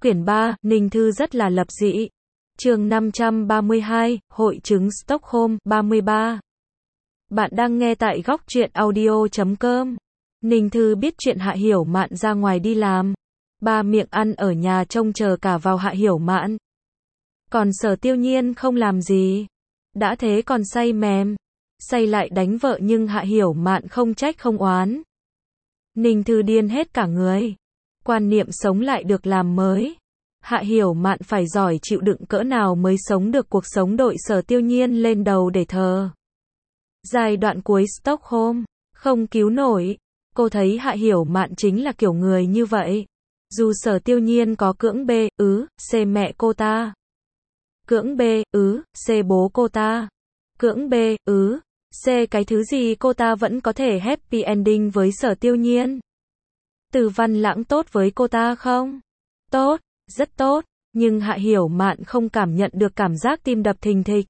Quyển 3, Ninh Thư rất là lập dị. Chương 532, Hội chứng Stockholm, 33. Bạn đang nghe tại góc truyện audio.com. Ninh Thư biết chuyện Hạ Hiểu Mạn ra ngoài đi làm. Ba miệng ăn ở nhà trông chờ cả vào Hạ Hiểu Mạn. Còn Sở Tiêu Nhiên không làm gì. Đã thế còn say mềm. Say lại đánh vợ nhưng Hạ Hiểu Mạn không trách không oán. Ninh Thư điên hết cả người. Quan niệm sống lại được làm mới. Hạ Hiểu Mạn phải giỏi chịu đựng cỡ nào mới sống được cuộc sống đội Sở Tiêu Nhiên lên đầu để thờ. Giai đoạn cuối Stockholm, không cứu nổi. Cô thấy Hạ Hiểu Mạn chính là kiểu người như vậy. Dù Sở Tiêu Nhiên có cưỡng bê, c mẹ cô ta. Cưỡng bê, c bố cô ta. Cưỡng bê, c cái thứ gì cô ta vẫn có thể happy ending với Sở Tiêu Nhiên. Từ Văn Lãng tốt với cô ta không? Tốt, rất tốt, nhưng Hạ Hiểu Mạn không cảm nhận được cảm giác tim đập thình thịch.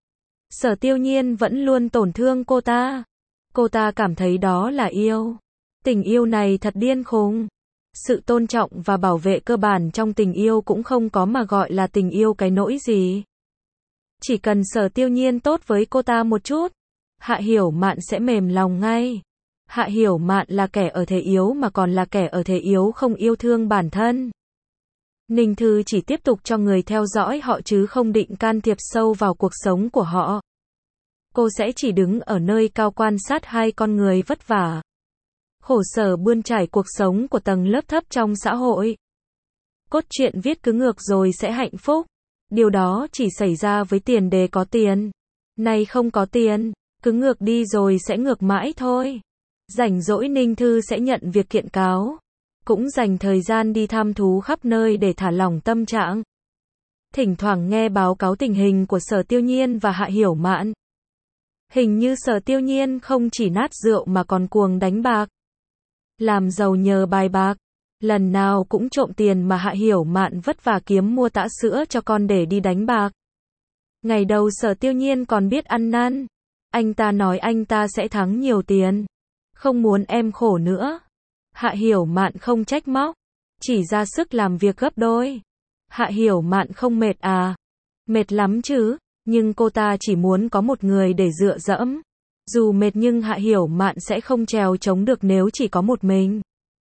Sở Tiêu Nhiên vẫn luôn tổn thương cô ta. Cô ta cảm thấy đó là yêu. Tình yêu này thật điên khùng. Sự tôn trọng và bảo vệ cơ bản trong tình yêu cũng không có mà gọi là tình yêu cái nỗi gì. Chỉ cần Sở Tiêu Nhiên tốt với cô ta một chút, Hạ Hiểu Mạn sẽ mềm lòng ngay. Hạ Hiểu Mạn là kẻ ở thế yếu mà còn là kẻ ở thế yếu không yêu thương bản thân. Ninh Thư chỉ tiếp tục cho người theo dõi họ chứ không định can thiệp sâu vào cuộc sống của họ. Cô sẽ chỉ đứng ở nơi cao quan sát hai con người vất vả, khổ sở bươn trải cuộc sống của tầng lớp thấp trong xã hội. Cốt truyện viết cứ ngược rồi sẽ hạnh phúc. Điều đó chỉ xảy ra với tiền đề có tiền. Nay không có tiền, cứ ngược đi rồi sẽ ngược mãi thôi. Rảnh rỗi Ninh Thư sẽ nhận việc kiện cáo. Cũng dành thời gian đi thăm thú khắp nơi để thả lỏng tâm trạng. Thỉnh thoảng nghe báo cáo tình hình của Sở Tiêu Nhiên và Hạ Hiểu Mạn. Hình như Sở Tiêu Nhiên không chỉ nát rượu mà còn cuồng đánh bạc. Làm giàu nhờ bài bạc. Lần nào cũng trộm tiền mà Hạ Hiểu Mạn vất vả kiếm mua tã sữa cho con để đi đánh bạc. Ngày đầu Sở Tiêu Nhiên còn biết ăn năn. Anh ta nói anh ta sẽ thắng nhiều tiền. Không muốn em khổ nữa. Hạ Hiểu Mạn không trách móc. Chỉ ra sức làm việc gấp đôi. Hạ Hiểu Mạn không mệt à? Mệt lắm chứ. Nhưng cô ta chỉ muốn có một người để dựa dẫm. Dù mệt nhưng Hạ Hiểu Mạn sẽ không trèo chống được nếu chỉ có một mình.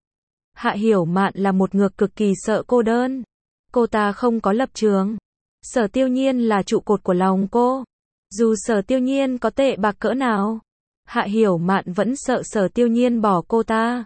Hạ Hiểu Mạn là một ngược cực kỳ sợ cô đơn. Cô ta không có lập trường. Sở Tiêu Nhiên là trụ cột của lòng cô. Dù Sở Tiêu Nhiên có tệ bạc cỡ nào, Hạ Hiểu Mạn vẫn sợ Sở Tiêu Nhiên bỏ cô ta.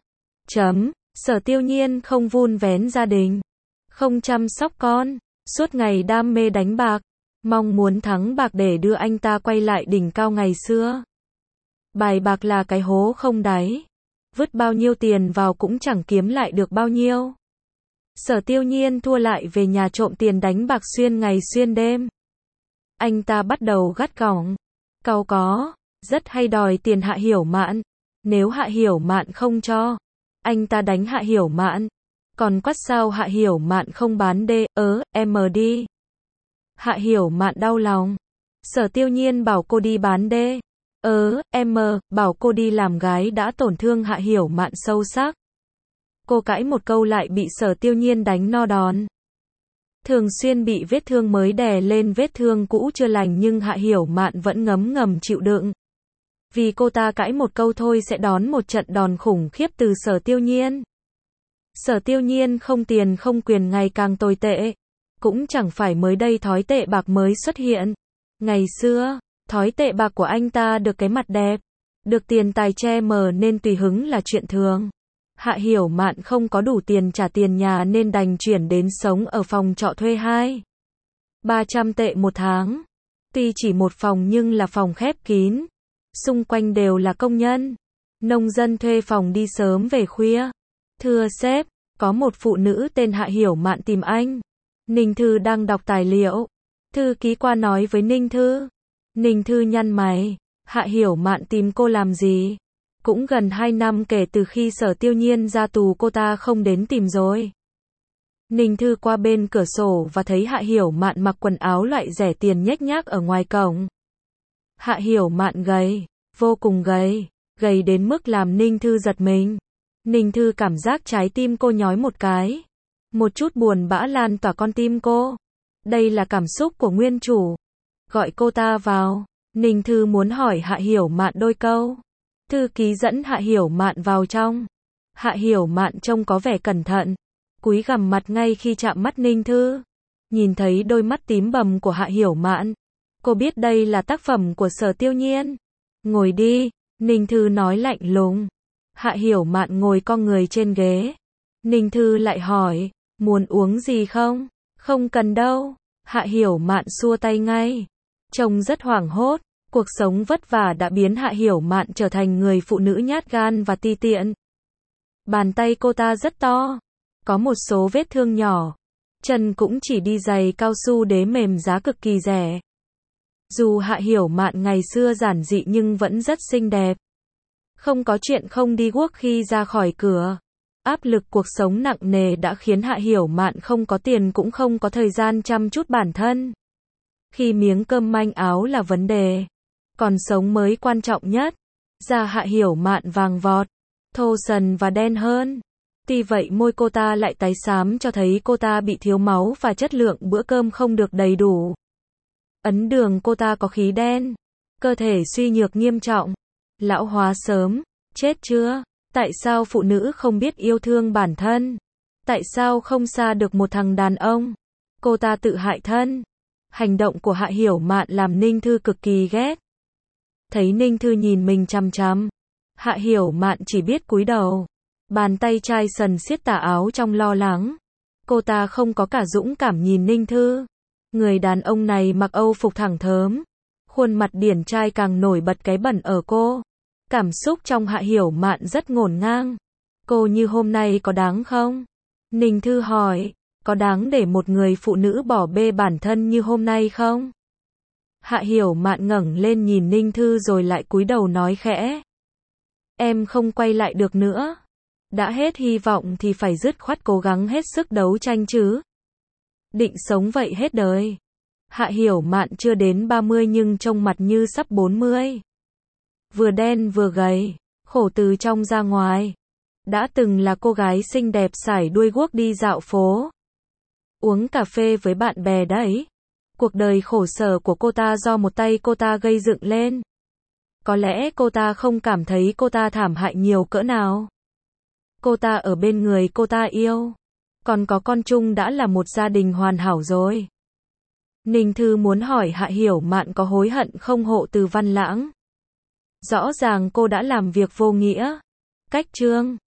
Sở Tiêu Nhiên không vun vén gia đình, không chăm sóc con, suốt ngày đam mê đánh bạc, mong muốn thắng bạc để đưa anh ta quay lại đỉnh cao ngày xưa. Bài bạc là cái hố không đáy. Vứt bao nhiêu tiền vào cũng chẳng kiếm lại được bao nhiêu. Sở Tiêu Nhiên thua lại về nhà trộm tiền đánh bạc xuyên ngày xuyên đêm. Anh ta bắt đầu gắt gỏng, cau có, rất hay đòi tiền Hạ Hiểu Mạn. Nếu Hạ Hiểu Mạn không cho, anh ta đánh Hạ Hiểu Mạn. Còn quát sao Hạ Hiểu Mạn không bán đi. Hạ Hiểu Mạn đau lòng. Sở Tiêu Nhiên bảo cô đi bán bảo cô đi làm gái đã tổn thương Hạ Hiểu Mạn sâu sắc. Cô cãi một câu lại bị Sở Tiêu Nhiên đánh no đòn. Thường xuyên bị vết thương mới đè lên vết thương cũ chưa lành nhưng Hạ Hiểu Mạn vẫn ngấm ngầm chịu đựng. Vì cô ta cãi một câu thôi sẽ đón một trận đòn khủng khiếp từ Sở Tiêu Nhiên. Sở Tiêu Nhiên không tiền không quyền ngày càng tồi tệ. Cũng chẳng phải mới đây thói tệ bạc mới xuất hiện. Ngày xưa, thói tệ bạc của anh ta được cái mặt đẹp, được tiền tài che mờ nên tùy hứng là chuyện thường. Hạ Hiểu Mạn không có đủ tiền trả tiền nhà nên đành chuyển đến sống ở phòng trọ thuê 300 tệ một tháng. Tuy chỉ một phòng nhưng là phòng khép kín. Xung quanh đều là công nhân. Nông dân thuê phòng đi sớm về khuya. Thưa sếp, có một phụ nữ tên Hạ Hiểu Mạn tìm anh. Ninh Thư đang đọc tài liệu. Thư ký qua nói với Ninh Thư. Ninh Thư nhăn mày. Hạ Hiểu Mạn tìm cô làm gì? Cũng gần 2 năm kể từ khi Sở Tiêu Nhiên ra tù cô ta không đến tìm rồi. Ninh Thư qua bên cửa sổ và thấy Hạ Hiểu Mạn mặc quần áo loại rẻ tiền nhếch nhác ở ngoài cổng. Hạ Hiểu Mạn gầy, vô cùng gầy đến mức làm Ninh Thư giật mình. Ninh Thư cảm giác trái tim cô nhói một cái. Một chút buồn bã lan tỏa con tim cô. Đây là cảm xúc của nguyên chủ. Gọi cô ta vào. Ninh Thư muốn hỏi Hạ Hiểu Mạn đôi câu. Thư ký dẫn Hạ Hiểu Mạn vào trong. Hạ Hiểu Mạn trông có vẻ cẩn thận. Cúi gằm mặt ngay khi chạm mắt Ninh Thư. Nhìn thấy đôi mắt tím bầm của Hạ Hiểu Mạn. Cô biết đây là tác phẩm của Sở Tiêu Nhiên. Ngồi đi, Ninh Thư nói lạnh lùng. Hạ Hiểu Mạn ngồi cong người trên ghế. Ninh Thư lại hỏi, muốn uống gì không? Không cần đâu. Hạ Hiểu Mạn xua tay ngay. Trông rất hoảng hốt. Cuộc sống vất vả đã biến Hạ Hiểu Mạn trở thành người phụ nữ nhát gan và ti tiện. Bàn tay cô ta rất to. Có một số vết thương nhỏ. Chân cũng chỉ đi giày cao su đế mềm giá cực kỳ rẻ. Dù Hạ Hiểu Mạn ngày xưa giản dị nhưng vẫn rất xinh đẹp. Không có chuyện không đi guốc khi ra khỏi cửa. Áp lực cuộc sống nặng nề đã khiến Hạ Hiểu Mạn không có tiền cũng không có thời gian chăm chút bản thân. Khi miếng cơm manh áo là vấn đề, còn sống mới quan trọng nhất. Da Hạ Hiểu Mạn vàng vọt, thô sần và đen hơn. Tuy vậy môi cô ta lại tái xám cho thấy cô ta bị thiếu máu và chất lượng bữa cơm không được đầy đủ. Ấn đường cô ta có khí đen, cơ thể suy nhược nghiêm trọng, lão hóa sớm, chết chưa? Tại sao phụ nữ không biết yêu thương bản thân? Tại sao không xa được một thằng đàn ông? Cô ta tự hại thân. Hành động của Hạ Hiểu Mạn làm Ninh Thư cực kỳ ghét. Thấy Ninh Thư nhìn mình chằm chằm, Hạ Hiểu Mạn chỉ biết cúi đầu. Bàn tay chai sần siết tà áo trong lo lắng. Cô ta không có cả dũng cảm nhìn Ninh Thư. Người đàn ông này mặc Âu phục thẳng thớm. Khuôn mặt điển trai càng nổi bật cái bẩn ở cô. Cảm xúc trong Hạ Hiểu Mạn rất ngổn ngang. Cô như hôm nay có đáng không? Ninh Thư hỏi, có đáng để một người phụ nữ bỏ bê bản thân như hôm nay không? Hạ Hiểu Mạn ngẩng lên nhìn Ninh Thư rồi lại cúi đầu nói khẽ. Em không quay lại được nữa. Đã hết hy vọng thì phải dứt khoát cố gắng hết sức đấu tranh chứ. Định sống vậy hết đời. Hạ Hiểu Mạn chưa đến 30 nhưng trông mặt như sắp 40. Vừa đen vừa gầy, khổ từ trong ra ngoài. Đã từng là cô gái xinh đẹp sải đuôi guốc đi dạo phố. Uống cà phê với bạn bè đấy. Cuộc đời khổ sở của cô ta do một tay cô ta gây dựng lên. Có lẽ cô ta không cảm thấy cô ta thảm hại nhiều cỡ nào. Cô ta ở bên người cô ta yêu. Còn có con chung đã là một gia đình hoàn hảo rồi. Ninh Thư muốn hỏi Hạ Hiểu Mạn có hối hận không hộ từ Văn Lãng. Rõ ràng cô đã làm việc vô nghĩa. Cách chương